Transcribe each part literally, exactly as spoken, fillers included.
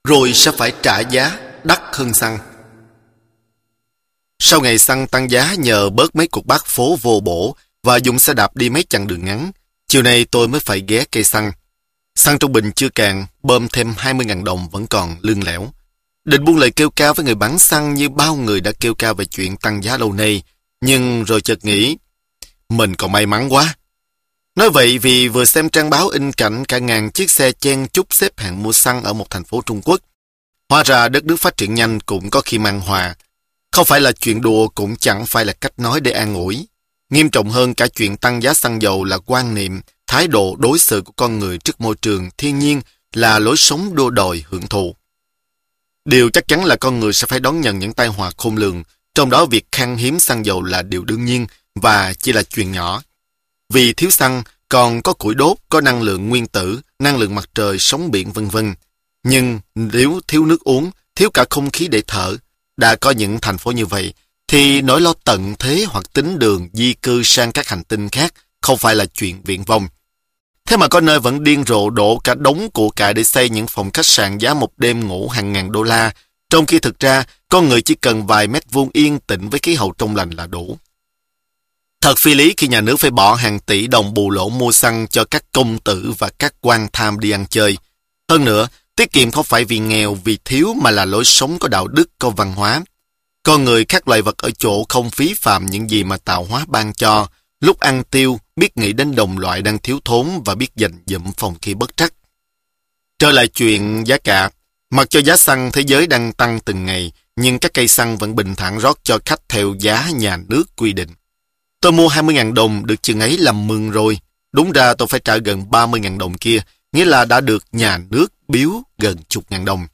rồi sẽ phải trả giá đắt hơn xăng. Sau ngày xăng tăng giá nhờ bớt mấy cuộc bác phố vô bổ và dùng xe đạp đi mấy chặng đường ngắn, chiều nay tôi mới phải ghé cây xăng. Xăng trong bình chưa cạn, bơm thêm hai mươi nghìn đồng vẫn còn lương lẻo. Định buông lời kêu ca với người bán xăng như bao người đã kêu ca về chuyện tăng giá lâu nay, nhưng rồi chợt nghĩ, mình còn may mắn quá. Nói vậy vì vừa xem trang báo in cảnh cả ngàn chiếc xe chen chúc xếp hàng mua xăng ở một thành phố Trung Quốc. Hóa ra đất nước phát triển nhanh cũng có khi mang họa. Không phải là chuyện đùa cũng chẳng phải là cách nói để an ủi. Nghiêm trọng hơn cả chuyện tăng giá xăng dầu là quan niệm, thái độ đối xử của con người trước môi trường, thiên nhiên, là lối sống đua đòi hưởng thụ. Điều chắc chắn là con người sẽ phải đón nhận những tai họa khôn lường, trong đó việc khan hiếm xăng dầu là điều đương nhiên và chỉ là chuyện nhỏ. Vì thiếu xăng, còn có củi đốt, có năng lượng nguyên tử, năng lượng mặt trời, sóng biển vân vân. Nhưng nếu thiếu nước uống, thiếu cả không khí để thở, đã có những thành phố như vậy, thì nỗi lo tận thế hoặc tính đường di cư sang các hành tinh khác không phải là chuyện viển vông. Thế mà có nơi vẫn điên rồ đổ cả đống của cải để xây những phòng khách sạn giá một đêm ngủ hàng ngàn đô la, trong khi thực ra con người chỉ cần vài mét vuông yên tĩnh với khí hậu trong lành là đủ. Thật phi lý khi nhà nước phải bỏ hàng tỷ đồng bù lỗ mua xăng cho các công tử và các quan tham đi ăn chơi. Hơn nữa, tiết kiệm không phải vì nghèo, vì thiếu mà là lối sống có đạo đức, có văn hóa. Con người khác loài vật ở chỗ không phí phạm những gì mà tạo hóa ban cho, lúc ăn tiêu biết nghĩ đến đồng loại đang thiếu thốn và biết dành dụm phòng khi bất trắc. Trở lại chuyện giá cả, mặc cho giá xăng thế giới đang tăng từng ngày, nhưng các cây xăng vẫn bình thản rót cho khách theo giá nhà nước quy định. Tôi mua hai mươi nghìn đồng được chừng ấy làm mừng rồi. Đúng ra tôi phải trả gần ba mươi nghìn đồng kia, nghĩa là đã được nhà nước biếu gần chục ngàn đồng.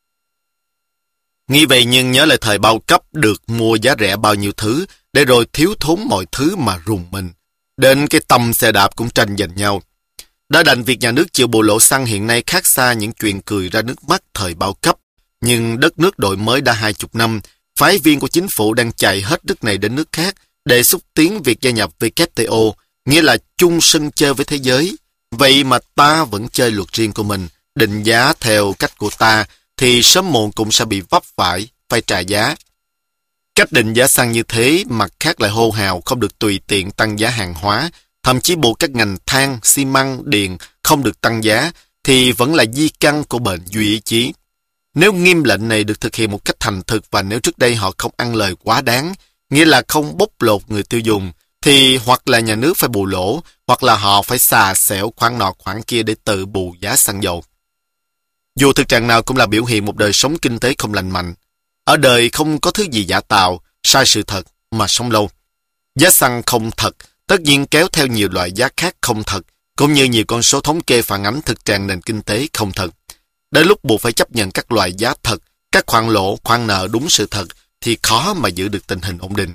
Nghĩ vậy nhưng nhớ lại thời bao cấp được mua giá rẻ bao nhiêu thứ, để rồi thiếu thốn mọi thứ mà rùng mình. Đến cái tầm xe đạp cũng tranh giành nhau. Đã đành việc nhà nước chịu bù lỗ xăng hiện nay khác xa những chuyện cười ra nước mắt thời bao cấp. Nhưng đất nước đổi mới đã hai chục năm, phái viên của chính phủ đang chạy hết nước này đến nước khác để xúc tiến việc gia nhập vê kép tê o, nghĩa là chung sân chơi với thế giới. Vậy mà ta vẫn chơi luật riêng của mình, định giá theo cách của ta, thì sớm muộn cũng sẽ bị vấp phải, phải trả giá. Cách định giá xăng như thế, mặt khác lại hô hào không được tùy tiện tăng giá hàng hóa, thậm chí buộc các ngành than, xi măng, điện không được tăng giá, thì vẫn là di căn của bệnh duy ý chí. Nếu nghiêm lệnh này được thực hiện một cách thành thực và nếu trước đây họ không ăn lời quá đáng, nghĩa là không bóc lột người tiêu dùng, thì hoặc là nhà nước phải bù lỗ, hoặc là họ phải xà xẻo khoản nọ khoản kia để tự bù giá xăng dầu. Dù thực trạng nào cũng là biểu hiện một đời sống kinh tế không lành mạnh. Ở đời không có thứ gì giả tạo, sai sự thật mà sống lâu. Giá xăng không thật, tất nhiên kéo theo nhiều loại giá khác không thật, cũng như nhiều con số thống kê phản ánh thực trạng nền kinh tế không thật. Đến lúc buộc phải chấp nhận các loại giá thật, các khoản lỗ, khoản nợ đúng sự thật, thì khó mà giữ được tình hình ổn định.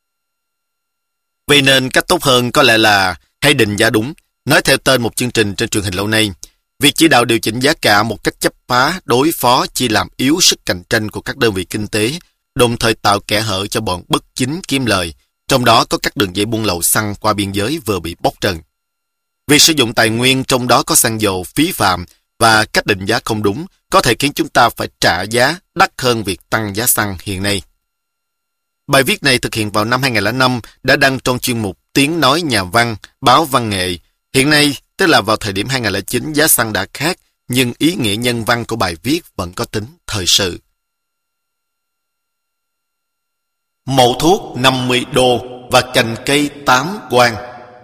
Vậy nên cách tốt hơn có lẽ là hãy định giá đúng. Nói theo tên một chương trình trên truyền hình lâu nay, việc chỉ đạo điều chỉnh giá cả một cách chấp phá, đối phó chỉ làm yếu sức cạnh tranh của các đơn vị kinh tế, đồng thời tạo kẽ hở cho bọn bất chính kiếm lời, trong đó có các đường dây buôn lậu xăng qua biên giới vừa bị bóc trần. Việc sử dụng tài nguyên trong đó có xăng dầu phí phạm và cách định giá không đúng có thể khiến chúng ta phải trả giá đắt hơn việc tăng giá xăng hiện nay. Bài viết này thực hiện vào năm hai nghìn lẻ năm đã đăng trong chuyên mục Tiếng nói nhà văn, báo Văn nghệ. Hiện nay, tức là vào thời điểm hai nghìn không trăm lẻ chín, giá xăng đã khác, nhưng ý nghĩa nhân văn của bài viết vẫn có tính thời sự. Mẫu thuốc năm mươi đô và cành cây tám quan.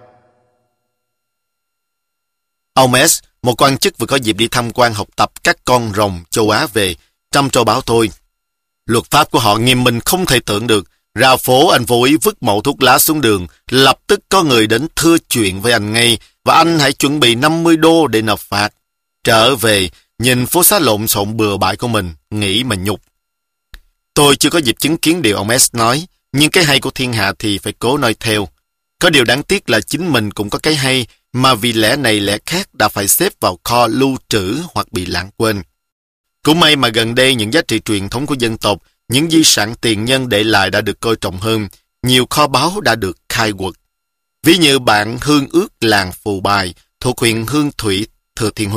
Ông S, một quan chức vừa có dịp đi tham quan học tập các con rồng châu Á về, trâm trồ báo tôi. Luật pháp của họ nghiêm minh không thể tưởng được. Ra phố anh vô ý vứt mẩu thuốc lá xuống đường, lập tức có người đến thưa chuyện với anh ngay, và anh hãy chuẩn bị năm mươi đô để nộp phạt. Trở về, nhìn phố xá lộn xộn bừa bãi của mình, nghĩ mà nhục. Tôi chưa có dịp chứng kiến điều ông S nói, nhưng cái hay của thiên hạ thì phải cố nói theo. Có điều đáng tiếc là chính mình cũng có cái hay, mà vì lẽ này lẽ khác đã phải xếp vào kho lưu trữ hoặc bị lãng quên. Cũng may mà gần đây những giá trị truyền thống của dân tộc, những di sản tiền nhân để lại đã được coi trọng hơn, nhiều kho báu đã được khai quật. Ví như bản Hương Ước làng Phù Bài thuộc huyện Hương Thủy, Thừa Thiên Huế,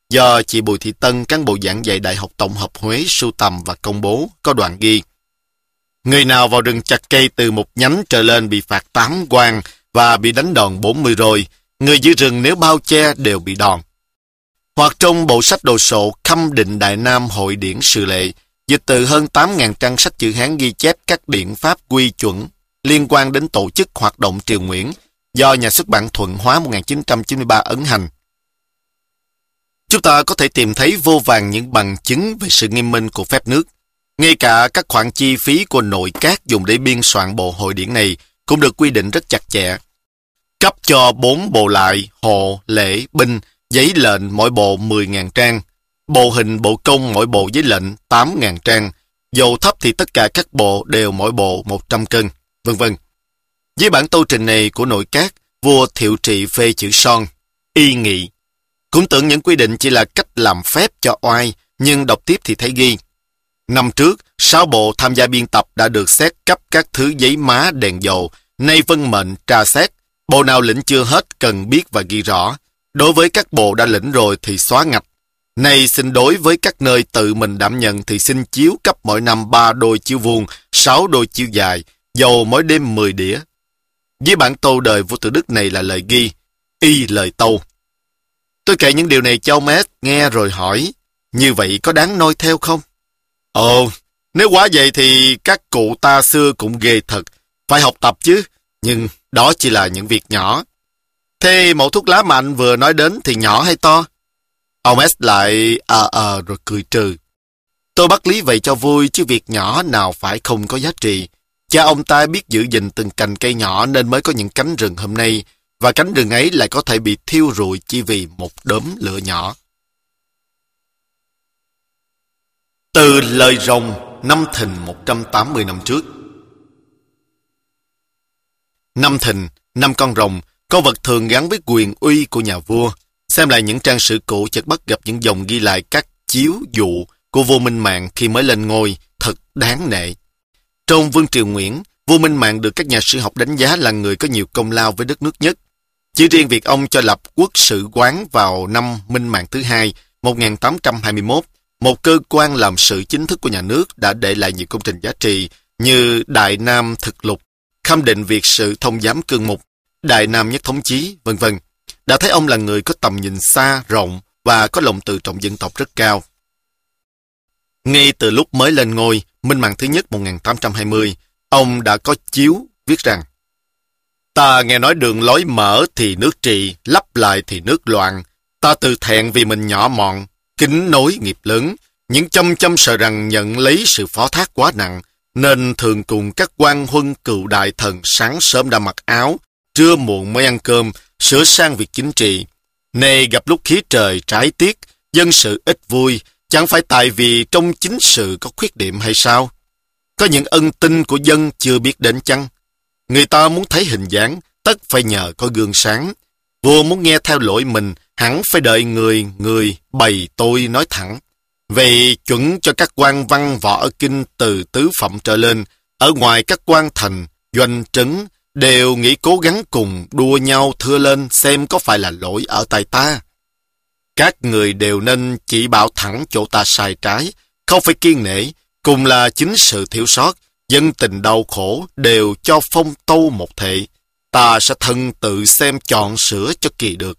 do chị Bùi Thị Tân, cán bộ giảng dạy Đại học Tổng hợp Huế sưu tầm và công bố, có đoạn ghi: người nào vào rừng chặt cây từ một nhánh trở lên bị phạt tám quan và bị đánh đòn bốn mươi rồi. Người giữ rừng nếu bao che đều bị đòn. Hoặc trong bộ sách đồ sộ Khâm định Đại Nam Hội điển sự lệ, dịch từ hơn tám nghìn trang sách chữ Hán ghi chép các điển pháp quy chuẩn liên quan đến tổ chức hoạt động triều Nguyễn do nhà xuất bản Thuận Hóa một nghìn chín trăm chín mươi ba ấn hành. Chúng ta có thể tìm thấy vô vàn những bằng chứng về sự nghiêm minh của phép nước. Ngay cả các khoản chi phí của nội các dùng để biên soạn bộ hội điển này cũng được quy định rất chặt chẽ. Cấp cho bốn bộ lại, hộ, lễ, binh, giấy lệnh mỗi bộ mười nghìn trang, bộ hình, bộ công mỗi bộ giấy lệnh tám nghìn trang, dầu thấp thì tất cả các bộ đều mỗi bộ một trăm cân, vân vân. Với bản tâu trình này của nội các, vua Thiệu Trị phê chữ son, y nghị. Cũng tưởng những quy định chỉ là cách làm phép cho oai, nhưng đọc tiếp thì thấy ghi: năm trước, sáu bộ tham gia biên tập đã được xét cấp các thứ giấy má đèn dầu, nay vân mệnh tra xét, bộ nào lĩnh chưa hết cần biết và ghi rõ. Đối với các bộ đã lĩnh rồi thì xóa ngạch. Nay xin đối với các nơi tự mình đảm nhận thì xin chiếu cấp mỗi năm ba đôi chiếu vuông, sáu đôi chiếu dài, dầu mỗi đêm mười đĩa. Với bản tâu đời vua Tự Đức này là lời ghi, y lời tâu. Tôi kể những điều này cho ông S nghe rồi hỏi, như vậy có đáng noi theo không? Ồ, nếu quá vậy thì các cụ ta xưa cũng ghê thật, phải học tập chứ, nhưng đó chỉ là những việc nhỏ. Thế mẫu thuốc lá mà anh vừa nói đến thì nhỏ hay to? Ông S lại ờ à, ờ à, rồi cười trừ. Tôi bắt lý vậy cho vui chứ việc nhỏ nào phải không có giá trị. Cha ông ta biết giữ gìn từng cành cây nhỏ nên mới có những cánh rừng hôm nay, và cánh rừng ấy lại có thể bị thiêu rụi chỉ vì một đốm lửa nhỏ. Từ lời rồng năm Thìn một trăm tám mươi năm trước. Năm Thìn, năm con rồng, con vật thường gắn với quyền uy của nhà vua. Xem lại những trang sử cũ chợt bắt gặp những dòng ghi lại các chiếu dụ của vua Minh Mạng khi mới lên ngôi, thật đáng nể. Trong Vương triều Nguyễn, vua Minh Mạng được các nhà sử học đánh giá là người có nhiều công lao với đất nước nhất. Chỉ riêng việc ông cho lập quốc sử quán vào năm Minh Mạng thứ hai, một nghìn tám trăm hai mươi mốt, một cơ quan làm sự chính thức của nhà nước, đã để lại nhiều công trình giá trị như Đại Nam Thực Lục, Khâm định Việt Sự Thông Giám Cương Mục, Đại Nam Nhất Thống Chí, vân vân. Đã thấy ông là người có tầm nhìn xa, rộng và có lòng tự trọng dân tộc rất cao. Ngay từ lúc mới lên ngôi, Minh Mạng thứ nhất một nghìn tám trăm hai mươi, ông đã có chiếu viết rằng: ta nghe nói đường lối mở thì nước trì, lắp lại thì nước loạn. Ta tự thẹn vì mình nhỏ mọn, kính nối nghiệp lớn. Những chăm chăm sợ rằng nhận lấy sự phó thác quá nặng, nên thường cùng các quan huân cựu đại thần sáng sớm đã mặc áo, trưa muộn mới ăn cơm, sửa sang việc chính trị. Nay gặp lúc khí trời trái tiết, dân sự ít vui, chẳng phải tại vì trong chính sự có khuyết điểm hay sao? Có những ân tinh của dân chưa biết đến chăng? Người ta muốn thấy hình dáng, tất phải nhờ có gương sáng. Vua muốn nghe theo lỗi mình, hẳn phải đợi người, người bày tôi nói thẳng. Vậy chuẩn cho các quan văn võ ở kinh từ tứ phẩm trở lên, ở ngoài các quan thành, doanh trấn, đều nghĩ cố gắng cùng đua nhau thưa lên xem có phải là lỗi ở tay ta. Các người đều nên chỉ bảo thẳng chỗ ta sai trái, không phải kiêng nể, cùng là chính sự thiếu sót, dân tình đau khổ đều cho phong tâu một thể. Ta sẽ thân tự xem chọn sửa cho kỳ được.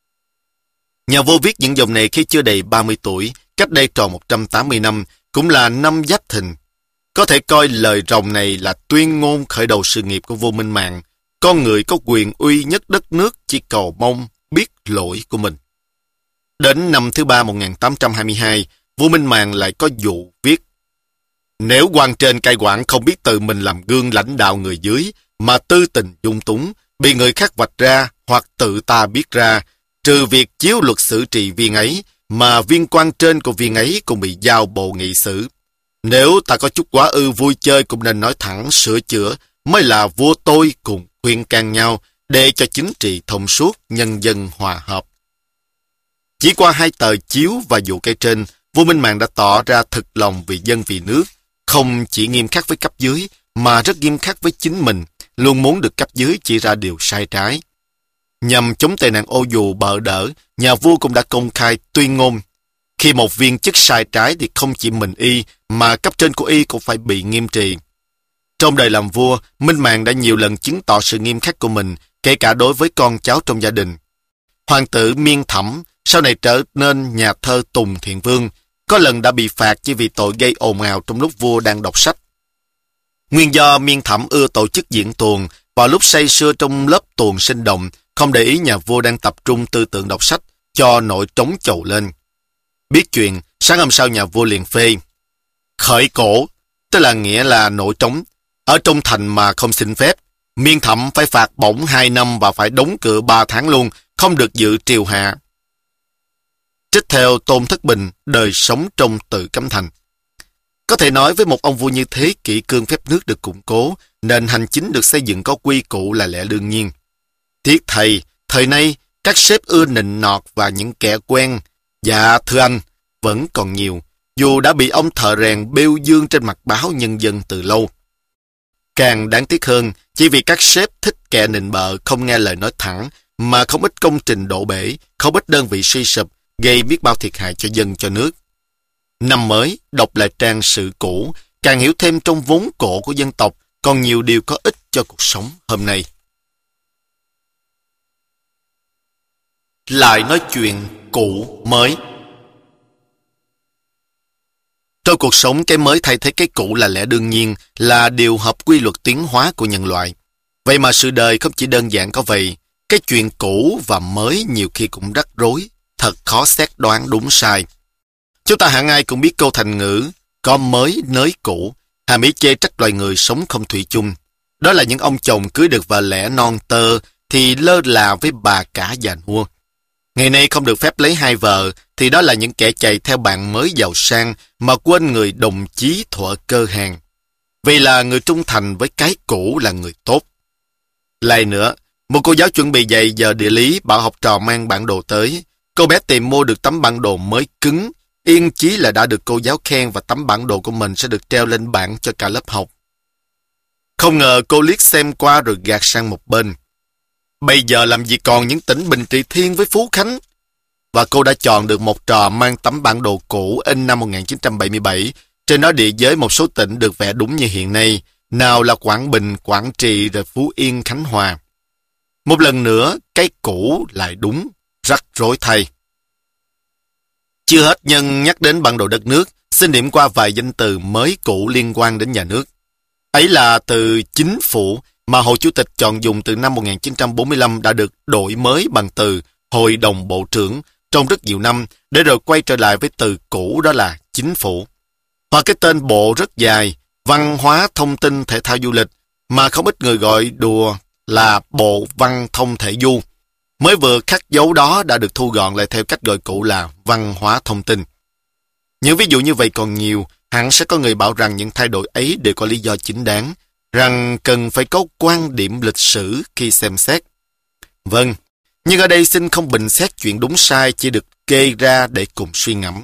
Nhà vua viết những dòng này khi chưa đầy ba mươi tuổi, cách đây tròn một trăm tám mươi năm, cũng là năm Giáp Thìn. Có thể coi lời rồng này là tuyên ngôn khởi đầu sự nghiệp của vua Minh Mạng. Con người có quyền uy nhất đất nước chỉ cầu mong biết lỗi của mình. Đến năm thứ ba một nghìn tám trăm hai mươi hai, vua Minh Mạng lại có dụ viết: nếu quan trên cai quản không biết tự mình làm gương lãnh đạo người dưới, mà tư tình dung túng, bị người khác vạch ra hoặc tự ta biết ra, trừ việc chiếu luật xử trị viên ấy, mà viên quan trên của viên ấy cũng bị giao bộ nghị xử. Nếu ta có chút quá ư vui chơi cũng nên nói thẳng sửa chữa, mới là vua tôi cùng khuyên can nhau, để cho chính trị thông suốt, nhân dân hòa hợp. Chỉ qua hai tờ chiếu và dụ cây trên, vua Minh Mạng đã tỏ ra thực lòng vì dân vì nước, không chỉ nghiêm khắc với cấp dưới, mà rất nghiêm khắc với chính mình, luôn muốn được cấp dưới chỉ ra điều sai trái. Nhằm chống tệ nạn ô dù bợ đỡ, nhà vua cũng đã công khai tuyên ngôn. Khi một viên chức sai trái thì không chỉ mình y, mà cấp trên của y cũng phải bị nghiêm trị. Trong đời làm vua, Minh Mạng đã nhiều lần chứng tỏ sự nghiêm khắc của mình, kể cả đối với con cháu trong gia đình. Hoàng tử Miên Thẩm sau này trở nên nhà thơ Tùng Thiện Vương, có lần đã bị phạt chỉ vì tội gây ồn ào trong lúc vua đang đọc sách. Nguyên do Miên Thẩm ưa tổ chức diễn tuồng, vào lúc say sưa trong lớp tuồng sinh động, không để ý nhà vua đang tập trung tư tưởng đọc sách, cho nổi trống chầu lên. Biết chuyện, sáng hôm sau nhà vua liền phê. Khởi cổ, tức là nghĩa là nổi trống, ở trong thành mà không xin phép. Miên Thẩm phải phạt bổng hai năm và phải đóng cửa ba tháng luôn, không được dự triều hạ. Trích theo Tôn Thất Bình, đời sống trong Tự Cấm Thành. Có thể nói với một ông vua như thế, kỷ cương phép nước được củng cố, nền hành chính được xây dựng có quy củ là lẽ đương nhiên. Tiếc thầy, thời nay, các sếp ưa nịnh nọt và những kẻ quen, dạ thưa anh, vẫn còn nhiều, dù đã bị ông thợ rèn bêu dương trên mặt báo Nhân dân từ lâu. Càng đáng tiếc hơn, chỉ vì các sếp thích kẻ nịnh bợ không nghe lời nói thẳng, mà không ít công trình đổ bể, không ít đơn vị suy sụp, gây biết bao thiệt hại cho dân cho nước. Năm mới, đọc lại trang sử cũ, càng hiểu thêm trong vốn cổ của dân tộc, còn nhiều điều có ích cho cuộc sống hôm nay. Lại nói chuyện cũ mới. Trong cuộc sống, cái mới thay thế cái cũ là lẽ đương nhiên, là điều hợp quy luật tiến hóa của nhân loại. Vậy mà sự đời không chỉ đơn giản có vậy. Cái chuyện cũ và mới nhiều khi cũng rắc rối, thật khó xét đoán đúng sai. Chúng ta hẳn ai cũng biết câu thành ngữ, có mới nới cũ, hàm ý chê trách loài người sống không thủy chung. Đó là những ông chồng cưới được vợ lẽ non tơ thì lơ là với bà cả già nua. Ngày nay không được phép lấy hai vợ thì đó là những kẻ chạy theo bạn mới giàu sang mà quên người đồng chí thuở cơ hàng. Vì là người trung thành với cái cũ là người tốt. Lại nữa, một cô giáo chuẩn bị dạy giờ địa lý bảo học trò mang bản đồ tới. Cô bé tìm mua được tấm bản đồ mới cứng, yên chí là đã được cô giáo khen và tấm bản đồ của mình sẽ được treo lên bảng cho cả lớp học. Không ngờ cô liếc xem qua rồi gạt sang một bên. Bây giờ làm gì còn những tỉnh Bình Trị Thiên với Phú Khánh? Và cô đã chọn được một trò mang tấm bản đồ cũ in năm một nghìn chín trăm bảy mươi bảy. Trên đó địa giới một số tỉnh được vẽ đúng như hiện nay. Nào là Quảng Bình, Quảng Trị, rồi Phú Yên, Khánh Hòa. Một lần nữa, cái cũ lại đúng, rắc rối thay. Chưa hết nhân nhắc đến bản đồ đất nước, xin điểm qua vài danh từ mới cũ liên quan đến nhà nước. Ấy là từ chính phủ mà Hồ Chủ tịch chọn dùng từ năm một nghìn chín trăm bốn mươi lăm đã được đổi mới bằng từ Hội đồng Bộ trưởng trong rất nhiều năm, để rồi quay trở lại với từ cũ đó là chính phủ. Hoặc cái tên bộ rất dài, Văn hóa Thông tin Thể thao Du lịch, mà không ít người gọi đùa là Bộ Văn Thông Thể Du. Mới vừa khắc dấu đó đã được thu gọn lại theo cách gọi cũ là Văn hóa Thông tin. Những ví dụ như vậy còn nhiều, hẳn sẽ có người bảo rằng những thay đổi ấy đều có lý do chính đáng, rằng cần phải có quan điểm lịch sử khi xem xét. Vâng, nhưng ở đây xin không bình xét chuyện đúng sai, chỉ được kê ra để cùng suy ngẫm.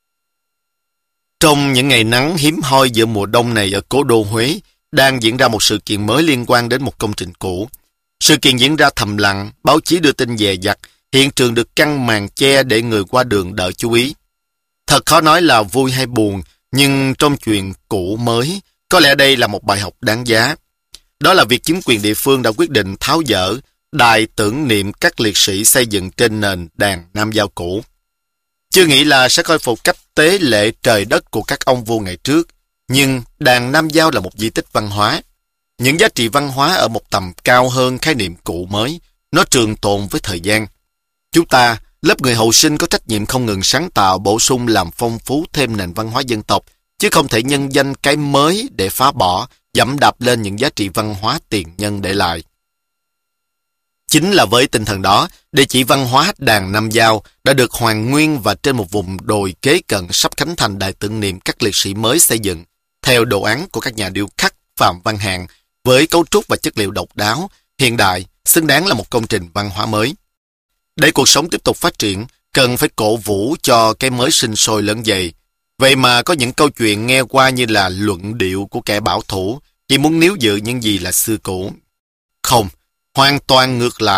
Trong những ngày nắng hiếm hoi giữa mùa đông này ở cố đô Huế, đang diễn ra một sự kiện mới liên quan đến một công trình cũ. Sự kiện diễn ra thầm lặng, báo chí đưa tin dè dặt, hiện trường được căng màn che để người qua đường đỡ chú ý. Thật khó nói là vui hay buồn, nhưng trong chuyện cũ mới, có lẽ đây là một bài học đáng giá. Đó là việc chính quyền địa phương đã quyết định tháo dỡ đài tưởng niệm các liệt sĩ xây dựng trên nền đàn Nam Giao cũ. Chưa nghĩ là sẽ khôi phục cách tế lễ trời đất của các ông vua ngày trước, nhưng đàn Nam Giao là một di tích văn hóa. Những giá trị văn hóa ở một tầm cao hơn khái niệm cũ mới, nó trường tồn với thời gian. Chúng ta, lớp người hậu sinh có trách nhiệm không ngừng sáng tạo, bổ sung làm phong phú thêm nền văn hóa dân tộc, chứ không thể nhân danh cái mới để phá bỏ, dẫm đạp lên những giá trị văn hóa tiền nhân để lại. Chính là với tinh thần đó, địa chỉ văn hóa đàn Nam Giao đã được hoàn nguyên và trên một vùng đồi kế cận sắp khánh thành đài tưởng niệm các liệt sĩ mới xây dựng, theo đồ án của các nhà điêu khắc Phạm Văn Hạng, với cấu trúc và chất liệu độc đáo, hiện đại, xứng đáng là một công trình văn hóa mới. Để cuộc sống tiếp tục phát triển, cần phải cổ vũ cho cái mới sinh sôi lớn dày. Vậy mà có những câu chuyện nghe qua như là luận điệu của kẻ bảo thủ, chỉ muốn níu giữ những gì là xưa cũ. Không, hoàn toàn ngược lại.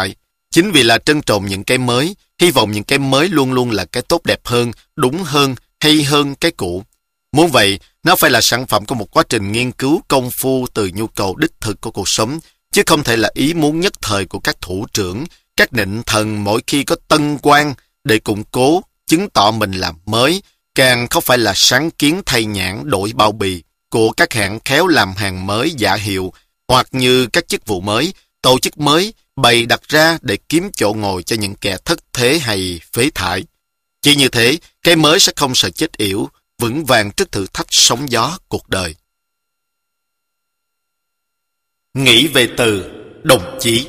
Chính vì là trân trọng những cái mới, hy vọng những cái mới luôn luôn là cái tốt đẹp hơn, đúng hơn, hay hơn cái cũ. Muốn vậy, nó phải là sản phẩm của một quá trình nghiên cứu công phu từ nhu cầu đích thực của cuộc sống, chứ không thể là ý muốn nhất thời của các thủ trưởng, các nịnh thần mỗi khi có tân quan để củng cố, chứng tỏ mình làm mới, càng không phải là sáng kiến thay nhãn đổi bao bì của các hãng khéo làm hàng mới giả hiệu, hoặc như các chức vụ mới, tổ chức mới bày đặt ra để kiếm chỗ ngồi cho những kẻ thất thế hay phế thải. Chỉ như thế, cái mới sẽ không sợ chết yểu, vững vàng trước thử thách sóng gió cuộc đời. Nghĩ về từ đồng chí.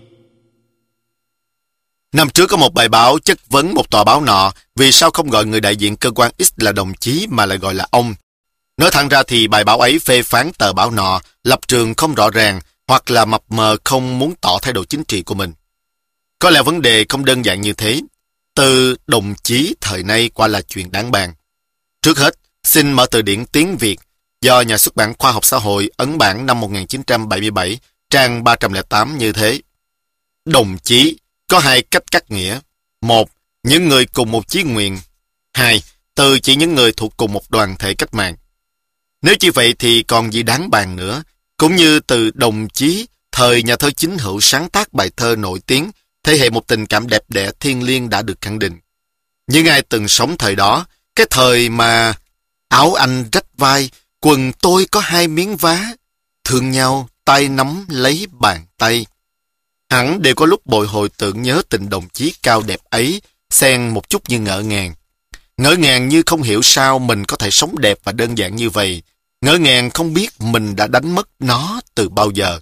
Năm trước có một bài báo chất vấn một tòa báo nọ vì sao không gọi người đại diện cơ quan X là đồng chí mà lại gọi là ông. Nói thẳng ra thì bài báo ấy phê phán tờ báo nọ lập trường không rõ ràng hoặc là mập mờ không muốn tỏ thái độ chính trị của mình. Có lẽ vấn đề không đơn giản như thế. Từ đồng chí thời nay quả là chuyện đáng bàn. Trước hết, xin mở từ điển tiếng Việt do Nhà xuất bản Khoa học Xã hội ấn bản năm một nghìn chín trăm bảy mươi bảy, trang ba trăm lẻ tám như thế. Đồng chí có hai cách cắt nghĩa. Một, những người cùng một chí nguyện. Hai, từ chỉ những người thuộc cùng một đoàn thể cách mạng. Nếu như vậy thì còn gì đáng bàn nữa. Cũng như từ đồng chí, thời nhà thơ Chính Hữu sáng tác bài thơ nổi tiếng, thể hiện một tình cảm đẹp đẽ thiêng liêng đã được khẳng định. Những ai từng sống thời đó, cái thời mà áo anh rách vai, quần tôi có hai miếng vá, thương nhau, tay nắm lấy bàn tay. Hẳn đều có lúc bồi hồi tưởng nhớ tình đồng chí cao đẹp ấy, xen một chút như ngỡ ngàng. Ngỡ ngàng như không hiểu sao mình có thể sống đẹp và đơn giản như vậy. Ngỡ ngàng không biết mình đã đánh mất nó từ bao giờ.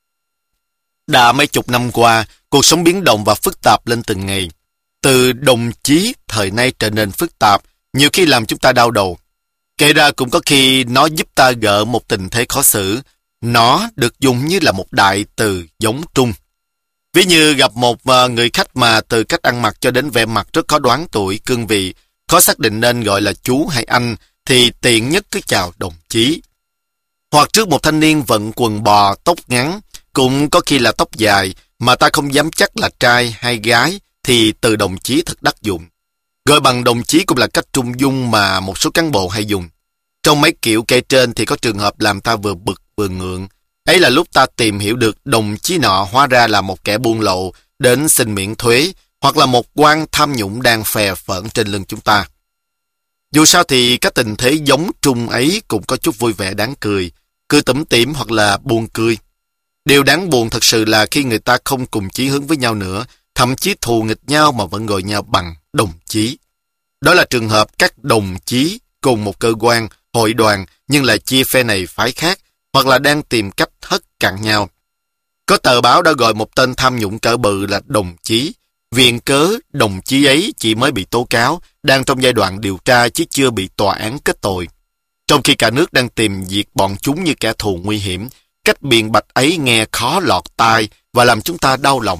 Đã mấy chục năm qua, cuộc sống biến động và phức tạp lên từng ngày. Từ đồng chí thời nay trở nên phức tạp, nhiều khi làm chúng ta đau đầu. Kể ra cũng có khi nó giúp ta gỡ một tình thế khó xử. Nó được dùng như là một đại từ giống trung. Ví như gặp một người khách mà từ cách ăn mặc cho đến vẻ mặt rất khó đoán tuổi, cương vị, khó xác định nên gọi là chú hay anh, thì tiện nhất cứ chào đồng chí. Hoặc trước một thanh niên vận quần bò, tóc ngắn, cũng có khi là tóc dài, mà ta không dám chắc là trai hay gái, thì từ đồng chí thật đắc dụng. Gọi bằng đồng chí cũng là cách trung dung mà một số cán bộ hay dùng. Trong mấy kiểu kể trên thì có trường hợp làm ta vừa bực vừa ngượng. Ấy là lúc ta tìm hiểu được đồng chí nọ hóa ra là một kẻ buôn lậu đến xin miễn thuế, hoặc là một quan tham nhũng đang phè phỡn trên lưng chúng ta. Dù sao thì các tình thế giống trung ấy cũng có chút vui vẻ đáng cười, cười tủm tỉm hoặc là buồn cười. Điều đáng buồn thật sự là khi người ta không cùng chí hướng với nhau nữa, thậm chí thù nghịch nhau mà vẫn gọi nhau bằng đồng chí. Đó là trường hợp các đồng chí cùng một cơ quan, hội đoàn nhưng lại chia phe này phái khác, hoặc là đang tìm cách hất cặn nhau. Có tờ báo đã gọi một tên tham nhũng cỡ bự là đồng chí. Viện cớ đồng chí ấy chỉ mới bị tố cáo, đang trong giai đoạn điều tra chứ chưa bị tòa án kết tội. Trong khi cả nước đang tìm diệt bọn chúng như kẻ thù nguy hiểm, cách biện bạch ấy nghe khó lọt tai và làm chúng ta đau lòng.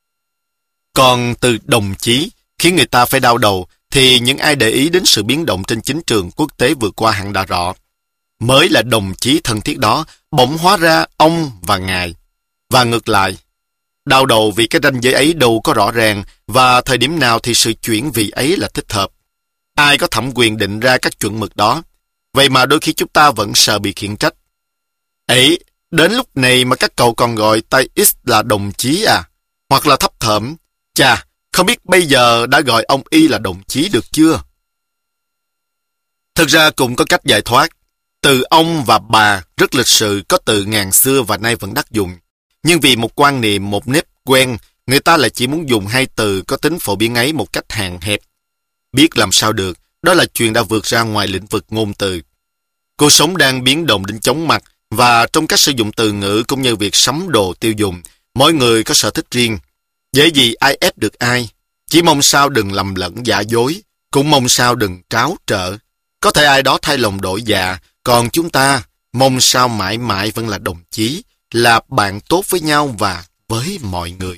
Còn từ đồng chí khiến người ta phải đau đầu thì những ai để ý đến sự biến động trên chính trường quốc tế vừa qua hẳn đã rõ. Mới là đồng chí thân thiết đó, bỗng hóa ra ông và ngài. Và ngược lại, đau đầu vì cái ranh giới ấy đâu có rõ ràng và thời điểm nào thì sự chuyển vị ấy là thích hợp. Ai có thẩm quyền định ra các chuẩn mực đó? Vậy mà đôi khi chúng ta vẫn sợ bị khiển trách. Ấy, đến lúc này mà các cậu còn gọi tay X là đồng chí à? Hoặc là thấp thởm. Chà, không biết bây giờ đã gọi ông Y là đồng chí được chưa? Thực ra cũng có cách giải thoát. Từ ông và bà rất lịch sự, có từ ngàn xưa và nay vẫn đắc dụng. Nhưng vì một quan niệm, một nếp quen, người ta lại chỉ muốn dùng hai từ có tính phổ biến ấy một cách hạn hẹp. Biết làm sao được, đó là chuyện đã vượt ra ngoài lĩnh vực ngôn từ. Cuộc sống đang biến động đến chóng mặt, và trong cách sử dụng từ ngữ cũng như việc sắm đồ tiêu dùng, mỗi người có sở thích riêng. Dễ gì ai ép được ai. Chỉ mong sao đừng lầm lẫn giả dối, cũng mong sao đừng tráo trở. Có thể ai đó thay lòng đổi dạ, còn chúng ta mong sao mãi mãi vẫn là đồng chí, là bạn tốt với nhau và với mọi người.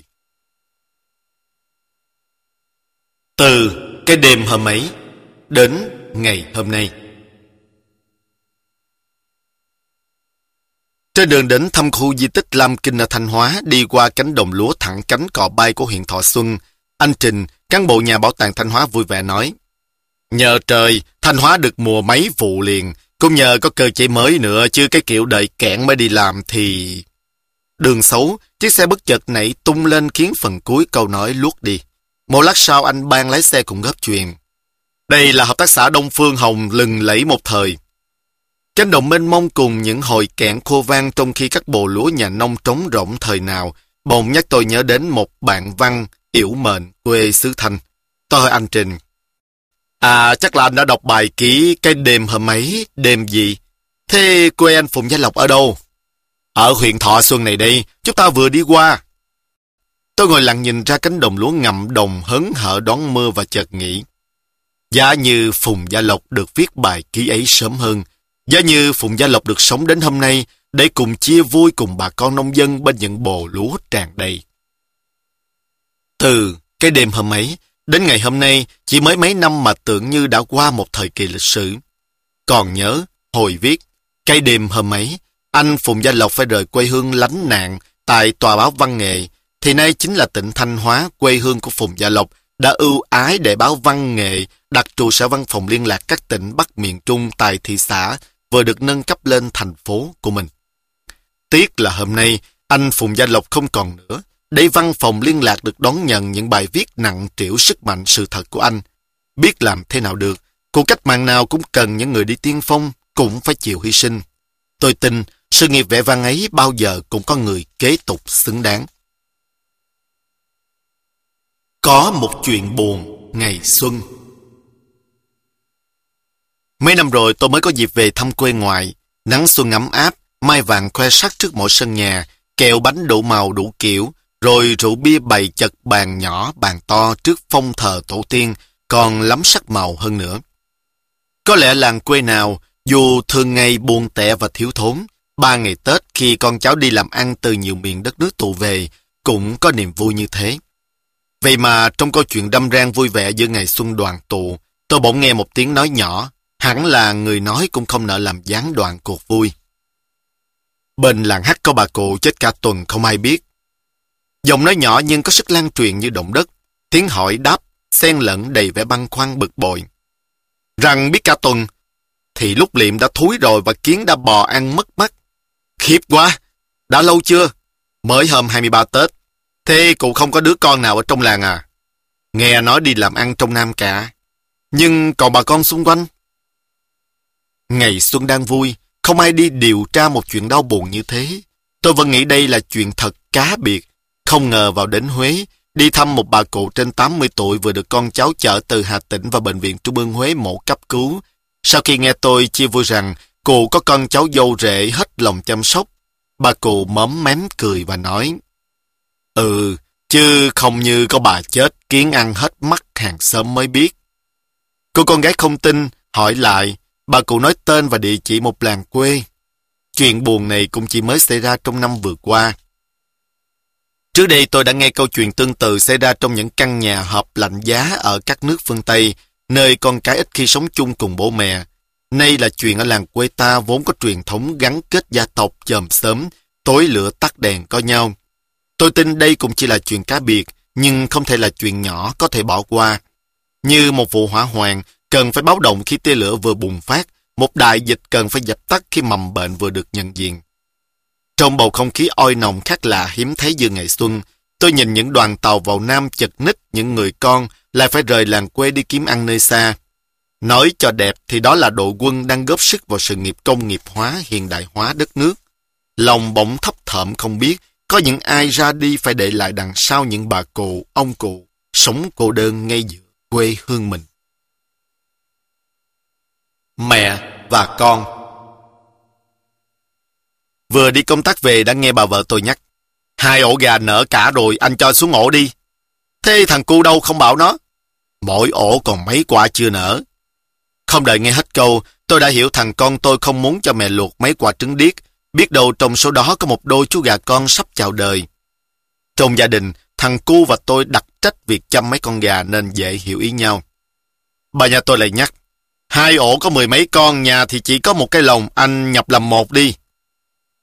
Từ cái đêm hôm ấy đến ngày hôm nay. Trên đường đến thăm khu di tích Lam Kinh ở Thanh Hóa, đi qua cánh đồng lúa thẳng cánh cò bay của huyện Thọ Xuân, anh Trình, cán bộ nhà bảo tàng Thanh Hóa vui vẻ nói: nhờ trời, Thanh Hóa được mùa mấy vụ liền, cũng nhờ có cơ chế mới nữa, chứ cái kiểu đợi kẹn mới đi làm thì... Đường xấu, chiếc xe bất chợt nảy tung lên khiến phần cuối câu nói luốt đi. Một lát sau anh Ban lái xe cùng góp chuyện: đây là hợp tác xã Đông Phương Hồng lừng lẫy một thời. Cánh đồng mênh mông cùng những hồi kẹn khô vang trong khi các bồ lúa nhà nông trống rỗng thời nào, bỗng nhắc tôi nhớ đến một bạn văn yểu mệnh quê xứ Thanh. Tôi hỏi anh Trình: à, chắc là anh đã đọc bài ký Cái đêm hôm ấy, đêm gì? Thế quê anh Phùng Gia Lộc ở đâu? Ở huyện Thọ Xuân này đây, chúng ta vừa đi qua. Tôi ngồi lặng nhìn ra cánh đồng lúa ngậm đồng hớn hở đón mưa và chợt nghĩ: giá như Phùng Gia Lộc được viết bài ký ấy sớm hơn, giá như Phùng Gia Lộc được sống đến hôm nay để cùng chia vui cùng bà con nông dân bên những bồ lúa tràn đầy. Từ cái đêm hôm ấy đến ngày hôm nay chỉ mới mấy năm mà tưởng như đã qua một thời kỳ lịch sử. Còn nhớ, hồi viết Cái đêm hôm ấy, anh Phùng Gia Lộc phải rời quê hương lánh nạn tại tòa báo Văn Nghệ, thì nay chính là tỉnh Thanh Hóa, quê hương của Phùng Gia Lộc, đã ưu ái để báo Văn Nghệ đặt trụ sở văn phòng liên lạc các tỉnh Bắc miền Trung tại thị xã vừa được nâng cấp lên thành phố của mình. Tiếc là hôm nay anh Phùng Gia Lộc không còn nữa, để văn phòng liên lạc được đón nhận những bài viết nặng trĩu sức mạnh sự thật của anh. Biết làm thế nào được, cuộc cách mạng nào cũng cần những người đi tiên phong, cũng phải chịu hy sinh. Tôi tin sự nghiệp vẽ văn ấy bao giờ cũng có người kế tục xứng đáng. Có một chuyện buồn ngày xuân. Mấy năm rồi tôi mới có dịp về thăm quê ngoại. Nắng xuân ấm áp, mai vàng khoe sắc trước mỗi sân nhà, kẹo bánh đủ màu đủ kiểu, rồi rượu bia bày chật bàn nhỏ bàn to trước phong thờ tổ tiên, còn lắm sắc màu hơn nữa. Có lẽ làng quê nào, dù thường ngày buồn tẻ và thiếu thốn, ba ngày Tết khi con cháu đi làm ăn từ nhiều miền đất nước tụ về, cũng có niềm vui như thế. Vậy mà trong câu chuyện đâm rang vui vẻ giữa ngày xuân đoàn tụ, tôi bỗng nghe một tiếng nói nhỏ, hẳn là người nói cũng không nỡ làm gián đoạn cuộc vui. Bên làng Hắc có bà cụ chết cả tuần không ai biết. Giọng nói nhỏ nhưng có sức lan truyền như động đất, tiếng hỏi đáp xen lẫn đầy vẻ băn khoăn bực bội. Rằng biết cả tuần, thì lúc liệm đã thúi rồi và kiến đã bò ăn mất mắt. Khiếp quá, đã lâu chưa? Mới hôm hai mươi ba Tết. Thế cụ không có đứa con nào ở trong làng à? Nghe nói đi làm ăn trong Nam cả. Nhưng còn bà con xung quanh? Ngày xuân đang vui, không ai đi điều tra một chuyện đau buồn như thế. Tôi vẫn nghĩ đây là chuyện thật cá biệt. Không ngờ vào đến Huế, đi thăm một bà cụ trên tám mươi tuổi vừa được con cháu chở từ Hà Tĩnh vào bệnh viện Trung ương Huế mổ cấp cứu. Sau khi nghe tôi chia vui rằng cụ có con cháu dâu rể hết lòng chăm sóc, bà cụ móm mém cười và nói: Ừ, chứ không như có bà chết kiến ăn hết mắt hàng xóm mới biết. Cô con gái không tin, hỏi lại, bà cụ nói tên và địa chỉ một làng quê. Chuyện buồn này cũng chỉ mới xảy ra trong năm vừa qua. Trước đây tôi đã nghe câu chuyện tương tự xảy ra trong những căn nhà họp lạnh giá ở các nước phương Tây, nơi con cái ít khi sống chung cùng bố mẹ. Nay là chuyện ở làng quê ta vốn có truyền thống gắn kết gia tộc chòm xóm, tối lửa tắt đèn có nhau. Tôi tin đây cũng chỉ là chuyện cá biệt, nhưng không thể là chuyện nhỏ có thể bỏ qua. Như một vụ hỏa hoạn cần phải báo động khi tia lửa vừa bùng phát, một đại dịch cần phải dập tắt khi mầm bệnh vừa được nhận diện. Trong bầu không khí oi nồng khác lạ hiếm thấy giữa ngày xuân, tôi nhìn những đoàn tàu vào Nam chật ních những người con lại phải rời làng quê đi kiếm ăn nơi xa. Nói cho đẹp thì đó là đội quân đang góp sức vào sự nghiệp công nghiệp hóa, hiện đại hóa đất nước. Lòng bỗng thấp thởm không biết có những ai ra đi phải để lại đằng sau những bà cụ, ông cụ sống cô đơn ngay giữa quê hương mình. Mẹ và con. Vừa đi công tác về đã nghe bà vợ tôi nhắc: Hai ổ gà nở cả rồi, anh cho xuống ổ đi. Thế thằng cu đâu không bảo nó? Mỗi ổ còn mấy quả chưa nở. Không đợi nghe hết câu, tôi đã hiểu thằng con tôi không muốn cho mẹ luộc mấy quả trứng điếc, biết đâu trong số đó có một đôi chú gà con sắp chào đời. Trong gia đình, thằng cu và tôi đặt trách việc chăm mấy con gà nên dễ hiểu ý nhau. Bà nhà tôi lại nhắc: Hai ổ có mười mấy con, nhà thì chỉ có một cái lồng, anh nhập làm một đi.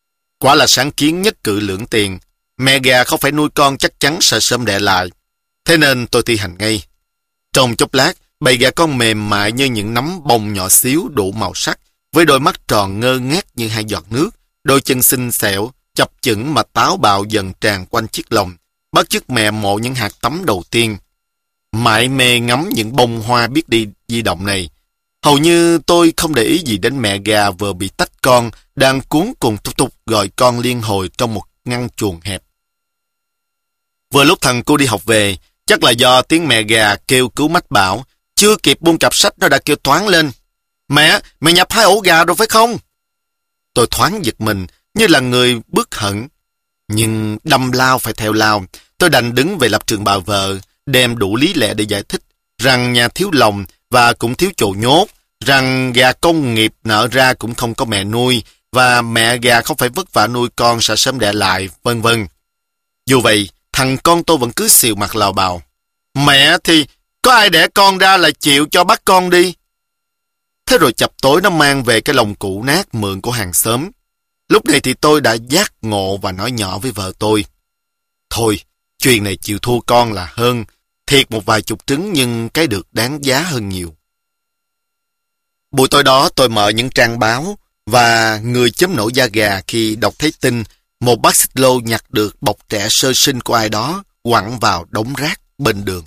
Quả là sáng kiến nhất cử lưỡng tiền. Mẹ gà không phải nuôi con chắc chắn sẽ sớm đẻ lại. Thế nên tôi thi hành ngay. Trong chốc lát, bầy gà con mềm mại như những nắm bông nhỏ xíu đủ màu sắc, với đôi mắt tròn ngơ ngác như hai giọt nước, đôi chân xinh xẻo, chập chững mà táo bạo dần tràn quanh chiếc lồng, bắt chước mẹ mộ những hạt tắm đầu tiên. Mải mê ngắm những bông hoa biết đi di động này. Hầu như tôi không để ý gì đến mẹ gà vừa bị tách con, đang cuống cùng thúc thúc gọi con liên hồi trong một ngăn chuồng hẹp. Vừa lúc thằng cô đi học về, chắc là do tiếng mẹ gà kêu cứu mách bảo, chưa kịp buông cặp sách nó đã kêu toáng lên. Mẹ, mẹ nhập hai ổ gà rồi phải không? Tôi thoáng giật mình, như là người bước hận. Nhưng đâm lao phải theo lao, tôi đành đứng về lập trường bà vợ, đem đủ lý lẽ để giải thích, rằng nhà thiếu lòng và cũng thiếu chỗ nhốt, rằng gà công nghiệp nở ra cũng không có mẹ nuôi, và mẹ gà không phải vất vả nuôi con sẽ sớm đẻ lại, vân vân. Dù vậy, thằng con tôi vẫn cứ xìu mặt lào bào. Mẹ thì có ai đẻ con ra là chịu cho bắt con đi. Thế rồi chập tối nó mang về cái lồng cũ nát mượn của hàng xóm. Lúc này thì tôi đã giác ngộ và nói nhỏ với vợ tôi. Thôi, chuyện này chịu thua con là hơn. Thiệt một vài chục trứng nhưng cái được đáng giá hơn nhiều. Buổi tối đó tôi mở những trang báo và người chấm nổi da gà khi đọc thấy tin một bác xích lô nhặt được bọc trẻ sơ sinh của ai đó quẳng vào đống rác bên đường.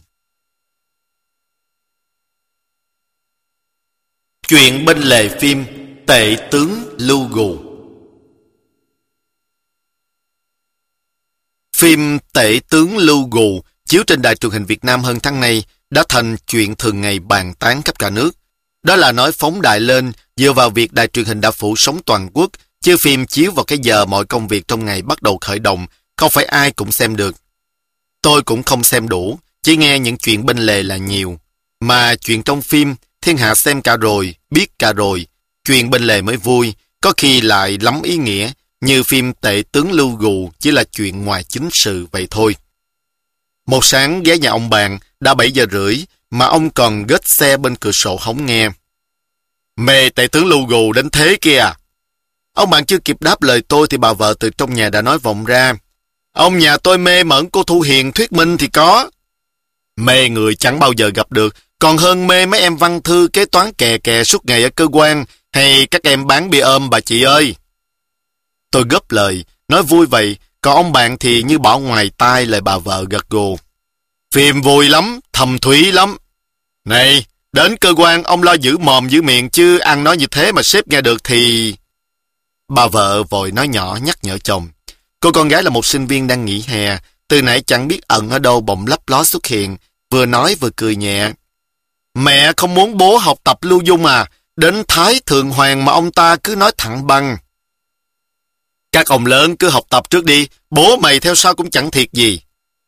Chuyện bên lề phim Tể tướng Lưu Gù. Phim Tể tướng Lưu Gù chiếu trên đài truyền hình Việt Nam hơn tháng này đã thành chuyện thường ngày bàn tán khắp cả nước. Đó là nói phóng đại lên dựa vào việc đài truyền hình đã phủ sóng toàn quốc, chứ phim chiếu vào cái giờ mọi công việc trong ngày bắt đầu khởi động, không phải ai cũng xem được. Tôi cũng không xem đủ, chỉ nghe những chuyện bên lề là nhiều. Mà chuyện trong phim, thiên hạ xem cả rồi, biết cả rồi. Chuyện bên lề mới vui, có khi lại lắm ý nghĩa, như phim Tể tướng Lưu Gù chỉ là chuyện ngoài chính sự vậy thôi. Một sáng ghé nhà ông bạn, đã bảy giờ rưỡi, mà ông còn gết xe bên cửa sổ hóng nghe. Mê Tể tướng Lưu Gù đến thế kia à? Ông bạn chưa kịp đáp lời tôi thì bà vợ từ trong nhà đã nói vọng ra. Ông nhà tôi mê mẩn cô Thu Hiền thuyết minh thì có. Mê người chẳng bao giờ gặp được, còn hơn mê mấy em văn thư kế toán kè kè suốt ngày ở cơ quan, hay các em bán bia ôm bà chị ơi. Tôi góp lời, nói vui vậy, còn ông bạn thì như bỏ ngoài tai lời bà vợ gật gù. Phim vui lắm, thầm thúy lắm. Này, đến cơ quan ông lo giữ mồm giữ miệng chứ ăn nói như thế mà sếp nghe được thì... Bà vợ vội nói nhỏ nhắc nhở chồng. Cô con gái là một sinh viên đang nghỉ hè, từ nãy chẳng biết ẩn ở đâu bỗng lấp ló xuất hiện, vừa nói vừa cười nhẹ. Mẹ không muốn bố học tập lưu dung à, đến Thái Thượng Hoàng mà ông ta cứ nói thẳng băng. Các ông lớn cứ học tập trước đi, bố mày theo sau cũng chẳng thiệt gì.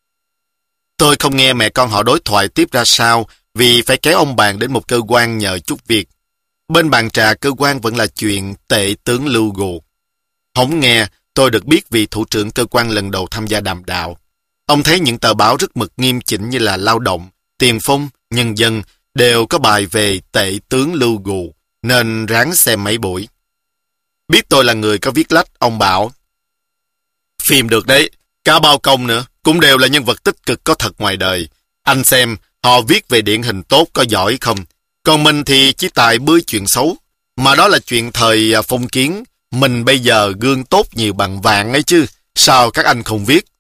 Tôi không nghe mẹ con họ đối thoại tiếp ra sao, vì phải kéo ông bạn đến một cơ quan nhờ chút việc. Bên bàn trà cơ quan vẫn là chuyện Tể tướng Lưu Gù. Hổng nghe, tôi được biết vì thủ trưởng cơ quan lần đầu tham gia đàm đạo. Ông thấy những tờ báo rất mực nghiêm chỉnh như là Lao động, Tiền Phong, Nhân dân đều có bài về Tể tướng Lưu Gù, nên ráng xem mấy buổi. Biết tôi là người có viết lách, ông bảo. Phim được đấy, cả bao công nữa, cũng đều là nhân vật tích cực có thật ngoài đời. Anh xem, họ viết về điển hình tốt có giỏi không? Còn mình thì chỉ tài bươi chuyện xấu. Mà đó là chuyện thời phong kiến. Mình bây giờ gương tốt nhiều bằng vàng ấy chứ. Sao các anh không viết?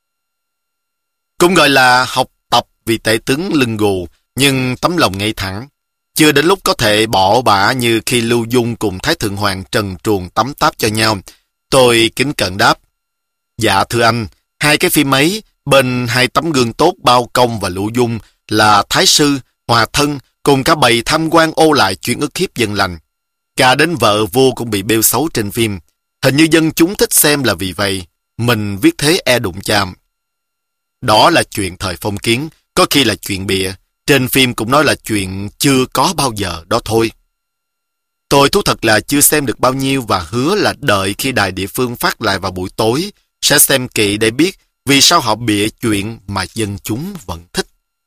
Cũng gọi là học tập vì Tể tướng Lưu Gù, nhưng tấm lòng ngay thẳng. Chưa đến lúc có thể bỏ bả như khi Lưu Dung cùng Thái Thượng Hoàng trần truồng tắm táp cho nhau. Tôi kính cận đáp. Dạ thưa anh, hai cái phim ấy, bên hai tấm gương tốt Bao Công và Lưu Dung là Thái Sư, Hòa Thân, cùng cả bầy tham quan ô lại chuyện ức hiếp dân lành. Cả đến vợ vua cũng bị bêu xấu trên phim. Hình như dân chúng thích xem là vì vậy. Mình viết thế e đụng chạm. Đó là chuyện thời phong kiến, có khi là chuyện bịa. Trên phim cũng nói là chuyện chưa có bao giờ đó thôi. Tôi thú thật là chưa xem được bao nhiêu và hứa là đợi khi đài địa phương phát lại vào buổi tối, sẽ xem kỹ để biết vì sao họ bịa chuyện mà dân chúng vẫn thích.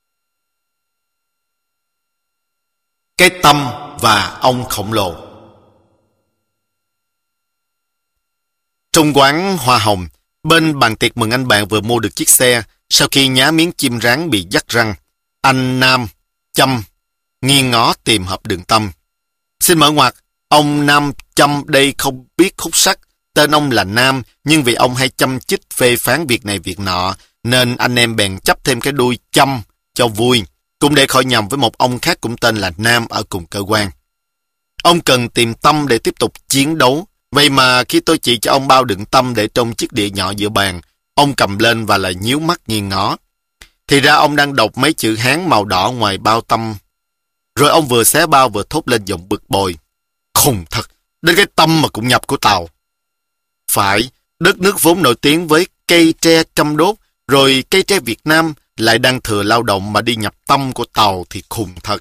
Cái tâm và ông khổng lồ. Trong quán Hoa Hồng, bên bàn tiệc mừng anh bạn vừa mua được chiếc xe, sau khi nhá miếng chim rán bị dắt răng, anh Nam Châm nghiêng ngó tìm hộp đường tâm. Xin mở ngoặc, ông Nam Châm đây không biết khúc sắt, tên ông là Nam, nhưng vì ông hay châm chích phê phán việc này việc nọ, nên anh em bèn chấp thêm cái đuôi Châm cho vui, cũng để khỏi nhầm với một ông khác cũng tên là Nam ở cùng cơ quan. Ông cần tìm tâm để tiếp tục chiến đấu, vậy mà khi tôi chỉ cho ông bao đựng tâm để trong chiếc đĩa nhỏ giữa bàn, ông cầm lên và lại nhíu mắt nghiêng ngó. Thì ra ông đang đọc mấy chữ Hán màu đỏ ngoài bao tâm. Rồi ông vừa xé bao vừa thốt lên giọng bực bội. Khùng thật, đến cái tâm mà cũng nhập của Tàu. Phải, đất nước vốn nổi tiếng với cây tre trăm đốt, rồi cây tre Việt Nam lại đang thừa lao động mà đi nhập tâm của Tàu thì khùng thật.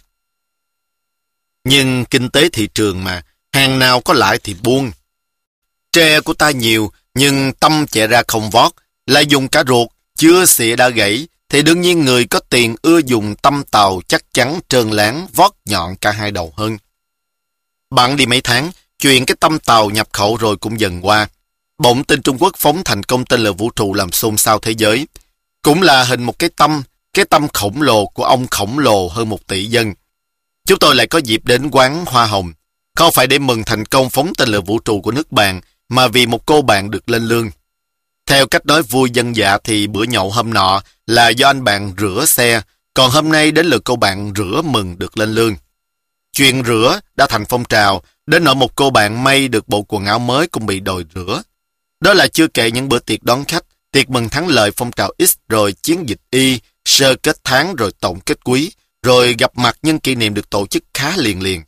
Nhưng kinh tế thị trường mà, hàng nào có lãi thì buông. Tre của ta nhiều, nhưng tâm chạy ra không vót, lại dùng cả ruột, chưa xịa đã gãy, thì đương nhiên người có tiền ưa dùng tâm Tàu chắc chắn trơn láng, vót nhọn cả hai đầu hơn. Bạn đi mấy tháng, chuyện cái tâm Tàu nhập khẩu rồi cũng dần qua. Bỗng tin Trung Quốc phóng thành công tên lửa vũ trụ làm xôn xao thế giới. Cũng là hình một cái tâm, cái tâm khổng lồ của ông khổng lồ hơn một tỷ dân. Chúng tôi lại có dịp đến quán Hoa Hồng, không phải để mừng thành công phóng tên lửa vũ trụ của nước bạn, mà vì một cô bạn được lên lương. Theo cách nói vui dân dạ thì bữa nhậu hôm nọ là do anh bạn rửa xe, còn hôm nay đến lượt cô bạn rửa mừng được lên lương. Chuyện rửa đã thành phong trào, đến nỗi một cô bạn may được bộ quần áo mới cũng bị đòi rửa. Đó là chưa kể những bữa tiệc đón khách, tiệc mừng thắng lợi phong trào X, rồi chiến dịch Y, sơ kết tháng, rồi tổng kết quý, rồi gặp mặt nhân kỷ niệm được tổ chức khá liền liền.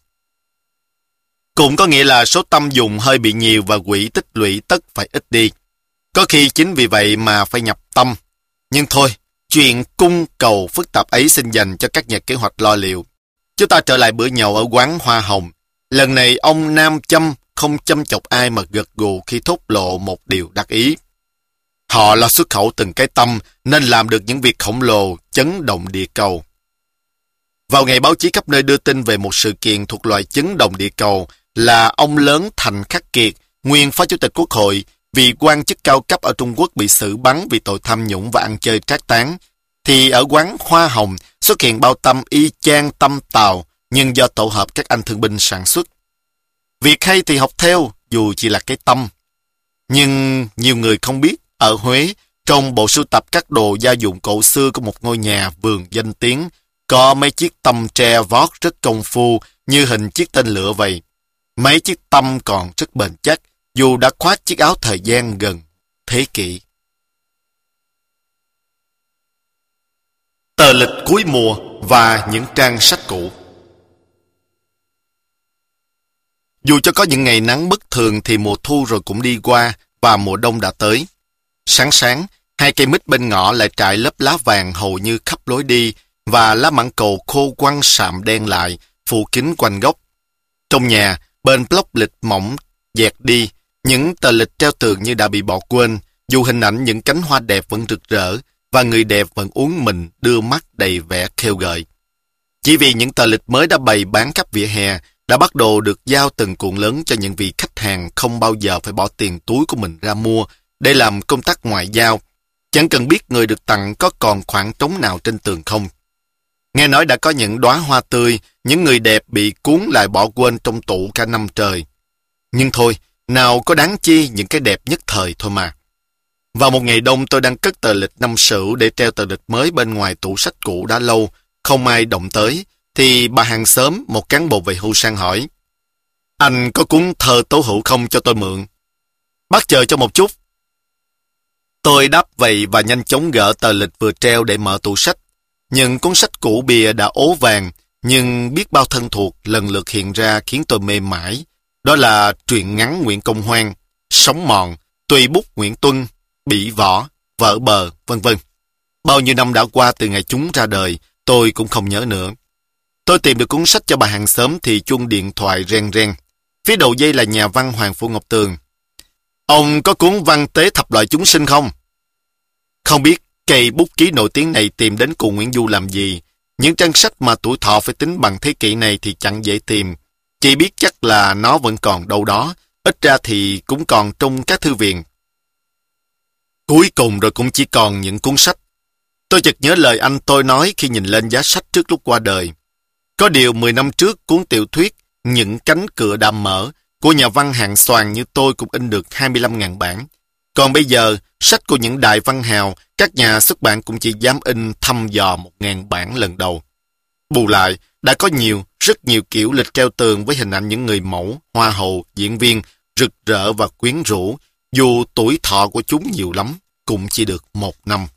Cũng có nghĩa là số tâm dùng hơi bị nhiều và quỹ tích lũy tất phải ít đi. Có khi chính vì vậy mà phải nhập tâm. Nhưng thôi, chuyện cung cầu phức tạp ấy xin dành cho các nhà kế hoạch lo liệu. Chúng ta trở lại bữa nhậu ở quán Hoa Hồng. Lần này ông Nam Châm không châm chọc ai mà gật gù khi thốt lộ một điều đắc ý. Họ lo xuất khẩu từng cái tâm nên làm được những việc khổng lồ chấn động địa cầu. Vào ngày báo chí khắp nơi đưa tin về một sự kiện thuộc loại chấn động địa cầu là ông lớn Thành Khắc Kiệt, nguyên Phó Chủ tịch Quốc hội, vì quan chức cao cấp ở Trung Quốc bị xử bắn vì tội tham nhũng và ăn chơi trác táng, thì ở quán Hoa Hồng xuất hiện bao tâm y chang tâm Tàu, nhưng do tổ hợp các anh thương binh sản xuất. Việc hay thì học theo, dù chỉ là cái tâm. Nhưng nhiều người không biết, ở Huế, trong bộ sưu tập các đồ gia dụng cổ xưa của một ngôi nhà vườn danh tiếng, có mấy chiếc tâm tre vót rất công phu như hình chiếc tên lửa vậy. Mấy chiếc tâm còn rất bền chắc, dù đã khoác chiếc áo thời gian gần thế kỷ. Tờ lịch cuối mùa và những trang sách cũ. Dù cho có những ngày nắng bất thường thì mùa thu rồi cũng đi qua và mùa đông đã tới. Sáng sáng, hai cây mít bên ngõ lại trải lớp lá vàng hầu như khắp lối đi và lá mãng cầu khô quăng sạm đen lại, phủ kín quanh gốc. Trong nhà, bên block lịch mỏng dẹt đi, những tờ lịch treo tường như đã bị bỏ quên, dù hình ảnh những cánh hoa đẹp vẫn rực rỡ và người đẹp vẫn uốn mình đưa mắt đầy vẻ khêu gợi. Chỉ vì những tờ lịch mới đã bày bán khắp vỉa hè đã bắt đầu được giao từng cuộn lớn cho những vị khách hàng không bao giờ phải bỏ tiền túi của mình ra mua để làm công tác ngoại giao, chẳng cần biết người được tặng có còn khoảng trống nào trên tường không. Nghe nói đã có những đóa hoa tươi, những người đẹp bị cuốn lại bỏ quên trong tủ cả năm trời. Nhưng thôi, nào có đáng chi những cái đẹp nhất thời thôi mà. Vào một ngày đông tôi đang cất tờ lịch năm Sửu để treo tờ lịch mới bên ngoài tủ sách cũ đã lâu, không ai động tới, thì bà hàng xóm, một cán bộ về hưu sang hỏi: Anh có cuốn thơ Tố Hữu không cho tôi mượn? Bác chờ cho một chút. Tôi đáp vậy và nhanh chóng gỡ tờ lịch vừa treo để mở tủ sách. Những cuốn sách cũ bìa đã ố vàng, nhưng biết bao thân thuộc lần lượt hiện ra khiến tôi mê mải. Đó là truyện ngắn Nguyễn Công Hoan, Sống Mòn, Tùy Bút Nguyễn Tuân, Bỉ Võ, Vỡ Bờ, vân vân. Bao nhiêu năm đã qua từ ngày chúng ra đời, tôi cũng không nhớ nữa. Tôi tìm được cuốn sách cho bà hàng xóm thì chuông điện thoại reng reng. Phía đầu dây là nhà văn Hoàng Phủ Ngọc Tường. Ông có cuốn Văn Tế Thập Loại Chúng Sinh không? Không biết cây bút ký nổi tiếng này tìm đến cụ Nguyễn Du làm gì. Những trang sách mà tuổi thọ phải tính bằng thế kỷ này thì chẳng dễ tìm. Chỉ biết chắc là nó vẫn còn đâu đó, ít ra thì cũng còn trong các thư viện. Cuối cùng rồi cũng chỉ còn những cuốn sách. Tôi chợt nhớ lời anh tôi nói khi nhìn lên giá sách trước lúc qua đời. Có điều mười năm trước cuốn tiểu thuyết Những cánh cửa đã mở của nhà văn hạng xoàn như tôi cũng in được hai mươi lăm nghìn bản. Còn bây giờ, sách của những đại văn hào, các nhà xuất bản cũng chỉ dám in thăm dò một nghìn bản lần đầu. Bù lại, đã có nhiều, rất nhiều kiểu lịch treo tường với hình ảnh những người mẫu, hoa hậu, diễn viên, rực rỡ và quyến rũ, dù tuổi thọ của chúng nhiều lắm, cũng chỉ được một năm.